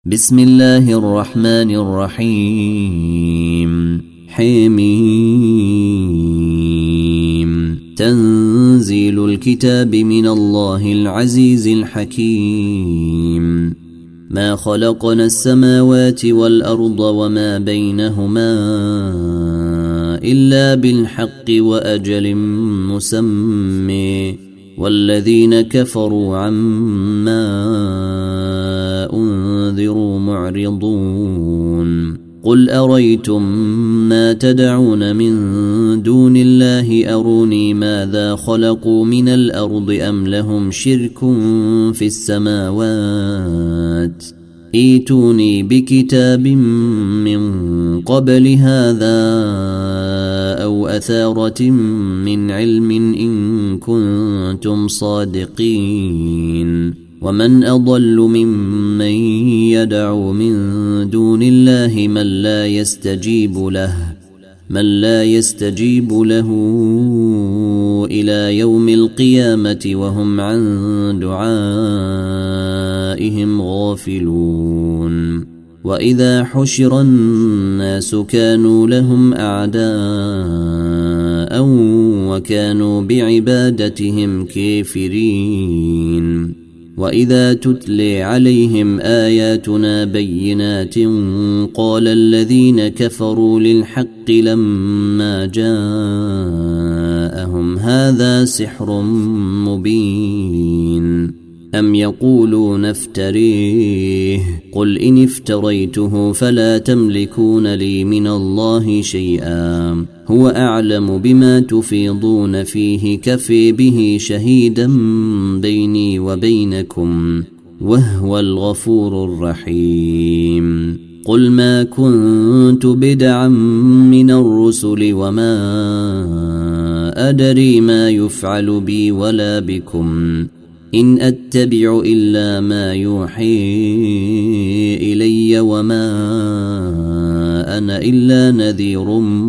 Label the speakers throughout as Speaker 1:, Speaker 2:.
Speaker 1: بسم الله الرحمن الرحيم حميم تنزيل الكتاب من الله العزيز الحكيم ما خلقنا السماوات والأرض وما بينهما إلا بالحق وأجل مسمى والذين كفروا عما أنذروا معرضون قل أريتم ما تدعون من دون الله أروني ماذا خلقوا من الأرض أم لهم شرك في السماوات ائتوني بكتاب من قبل هذا أو أثارة من علم إن كنتم صادقين ومن أضل ممن يدعو من دون الله من لا يستجيب له إلى يوم القيامة وهم عن دعائهم غافلون وإذا حشر الناس كانوا لهم أعداء وكانوا بعبادتهم كافرين وإذا تتلي عليهم آياتنا بينات قال الذين كفروا للحق لما جاءهم هذا سحر مبين أم يقولون افتريه قل إن افتريته فلا تملكون لي من الله شيئا هو أعلم بما تفيضون فيه كفي به شهيدا بيني وبينكم وهو الغفور الرحيم قل ما كنت بدعا من الرسل وما أدري ما يفعل بي ولا بكم إن أتبع إلا ما يوحي إلي وما أنا إلا نذير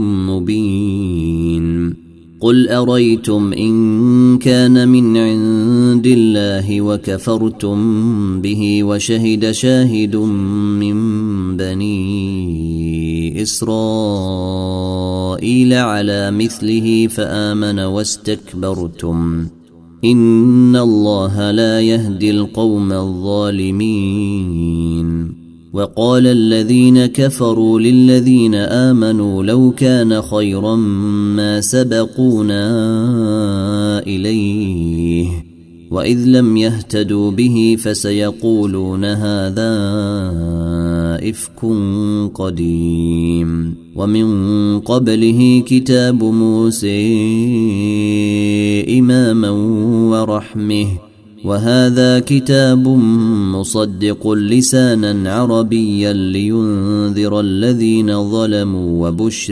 Speaker 1: مبين قل أريتم إن كان من عند الله وكفرتم به وشهد شاهد من بني إسرائيل على مثله فآمن واستكبرتم إن الله لا يهدي القوم الظالمين وقال الذين كفروا للذين آمنوا لو كان خيرا ما سبقونا إليه وإذ لم يهتدوا به فسيقولون هذا إفك قديم ومن قبله كتاب موسى إماما ورحمه وهذا كتاب مصدق لسانا عربيا لينذر الذين ظلموا وبشر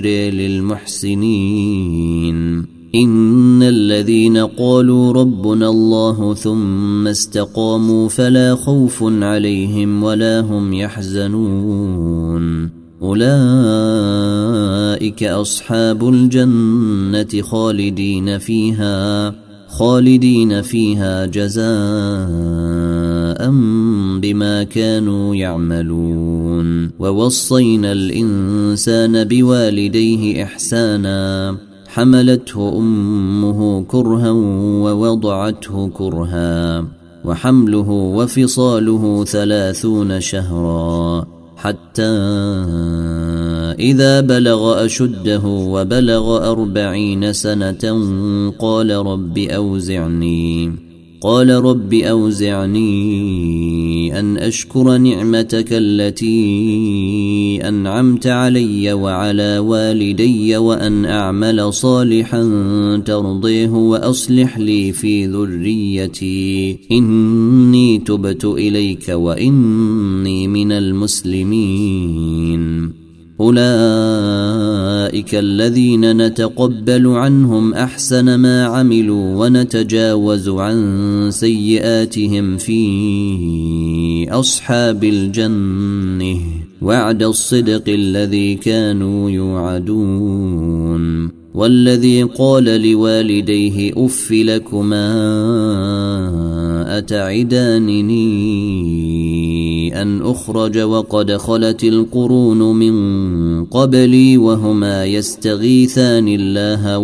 Speaker 1: للمحسنين إن الذين قالوا ربنا الله ثم استقاموا فلا خوف عليهم ولا هم يحزنون أولئك أصحاب الجنة خالدين فيها جزاء بما كانوا يعملون ووصينا الإنسان بوالديه إحسانا حملته أمه كرها ووضعته كرها وحمله وفصاله 30 شهرا حتى إذا بلغ أشده وبلغ 40 سنة قال رب أوزعني أن أشكر نعمتك التي أنعمت علي وعلى والدي وأن أعمل صالحا ترضيه وأصلح لي في ذريتي إني تبت إليك وإني من المسلمين أولئك الذين نتقبل عنهم أحسن ما عملوا ونتجاوز عن سيئاتهم في أصحاب الجنة وعد الصدق الذي كانوا يوعدون والذي قال لوالديه أف لكما أتعدانني أن أخرج وقد خلت القرون من قبلي وهما يستغيثان الله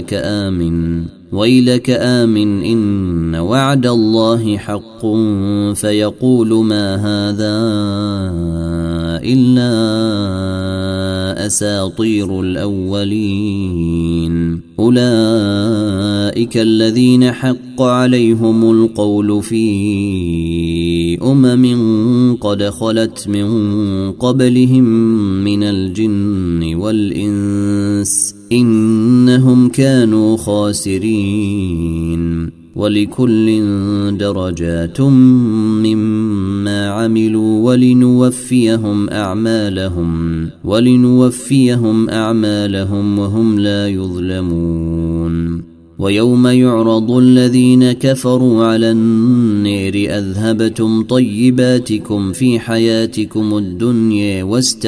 Speaker 1: ويلك آمن إن وعد الله حق فيقول ما هذا إلا أساطير الأولين أولئك الذين حق عليهم القول في قد خلت من قبلهم من الجن والإنس إنهم كانوا خاسرين ولكل درجات مما عملوا ولنوفيهم أعمالهم وهم لا يظلمون ويوم يعرض الذين كفروا على النار أذهبتم طيباتكم في حياتكم الدنيا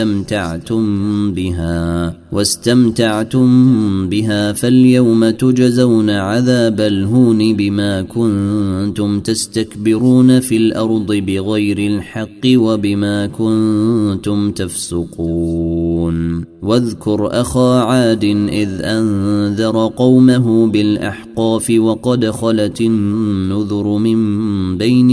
Speaker 1: واستمتعتم بها فاليوم تجزون عذاب الهون بما كنتم تستكبرون في الأرض بغير الحق وبما كنتم تفسقون واذكر أخا عاد إذ أنذر قومه بالأحقاف وقد خلت النذر من بين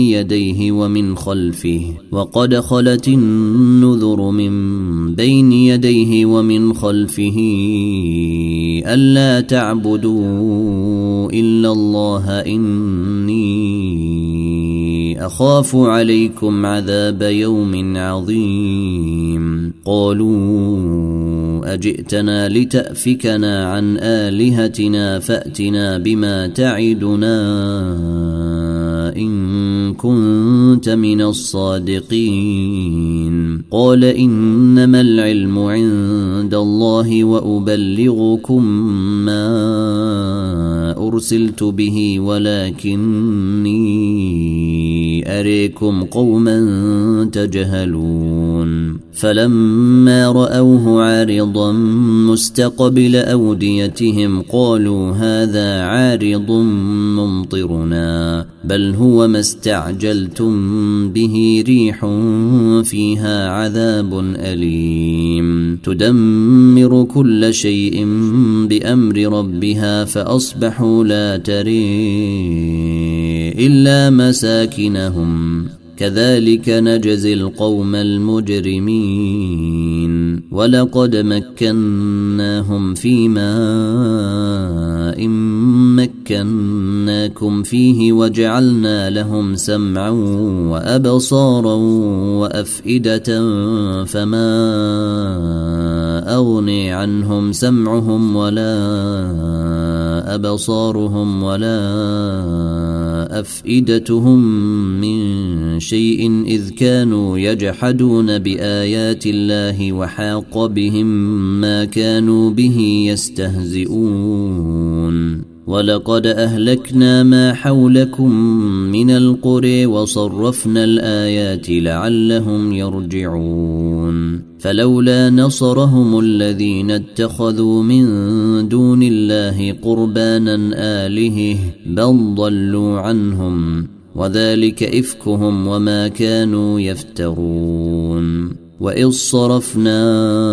Speaker 1: يديه ومن خلفه ألا تعبدوا إلا الله إني أخاف عليكم عذاب يوم عظيم قالوا أجئتنا لتأفكنا عن آلهتنا فأتنا بما تعدنا إن كنت من الصادقين قال إنما العلم عند الله وأبلغكم ما أرسلت به ولكني أريكم قوما تجهلون فلما رأوه عارضا مستقبل أوديتهم قالوا هذا عارض ممطرنا بل هو ما استعجلتم به ريح فيها عذاب أليم تدمر كل شيء بأمر ربها فأصبحوا لا تري إلا مساكنهم كذلك نجزي القوم المجرمين ولقد مكناهم في ماء مكناكم فيه وجعلنا لهم سمعا وأبصارا وأفئدة فما أغني عنهم سمعهم ولا أبصارهم ولا أفئدتهم من شيء إذ كانوا يجحدون بآيات الله وحاق بهم ما كانوا به يستهزئون ولقد أهلكنا ما حولكم من القرى وصرفنا الآيات لعلهم يرجعون فلولا نصرهم الذين اتخذوا من دون الله قربانا آلهة بل ضلوا عنهم وذلك إفكهم وما كانوا يفترون وإذ صرفنا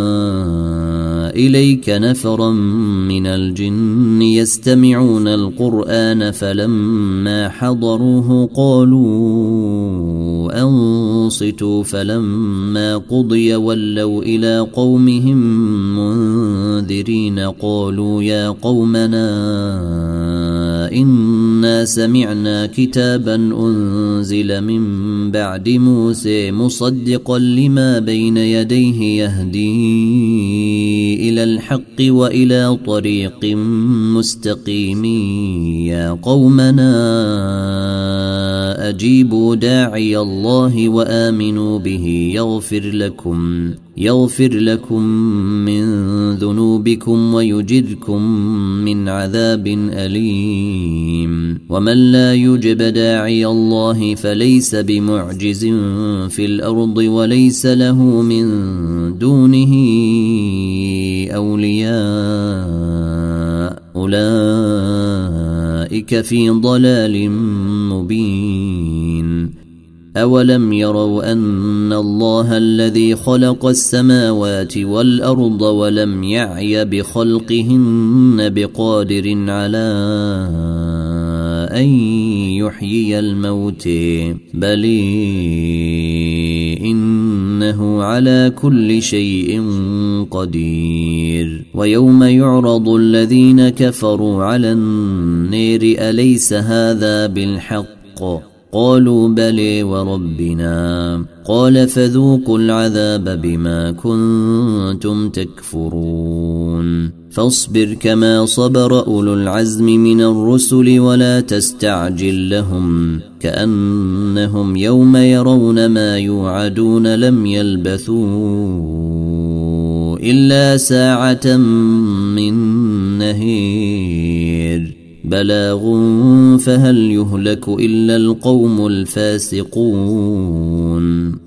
Speaker 1: إليك نفرا من الجن يستمعون القرآن فلما حضروه قالوا أنصتوا فلما قضي ولوا إلى قومهم منذرين قالوا يا قومنا إنا سمعنا كتابا أنزل من بعد موسى مصدقا لما بين يديه يهدي إلى الحق وإلى طريق مستقيم يا قومنا أجيبوا داعي الله وآمنوا به يغفر لكم من ذنوبكم ويجركم من عذاب أليم ومن لا يجب داعي الله فليس بمعجز في الأرض وليس له من دونه أولياء أولئك في ضلال مبين أولم يروا أن الله الذي خلق السماوات والأرض ولم يعي بخلقهن بقادر على أن يحيي الموت بل إنه على كل شيء قدير ويوم يعرض الذين كفروا على النار أليس هذا بالحق قالوا بلى وربنا قال فذوقوا العذاب بما كنتم تكفرون فاصبر كما صبر أولو العزم من الرسل ولا تستعجل لهم كأنهم يوم يرون ما يوعدون لم يلبثوا إلا ساعة من نهير بلاغ فهل يهلك إلا القوم الفاسقون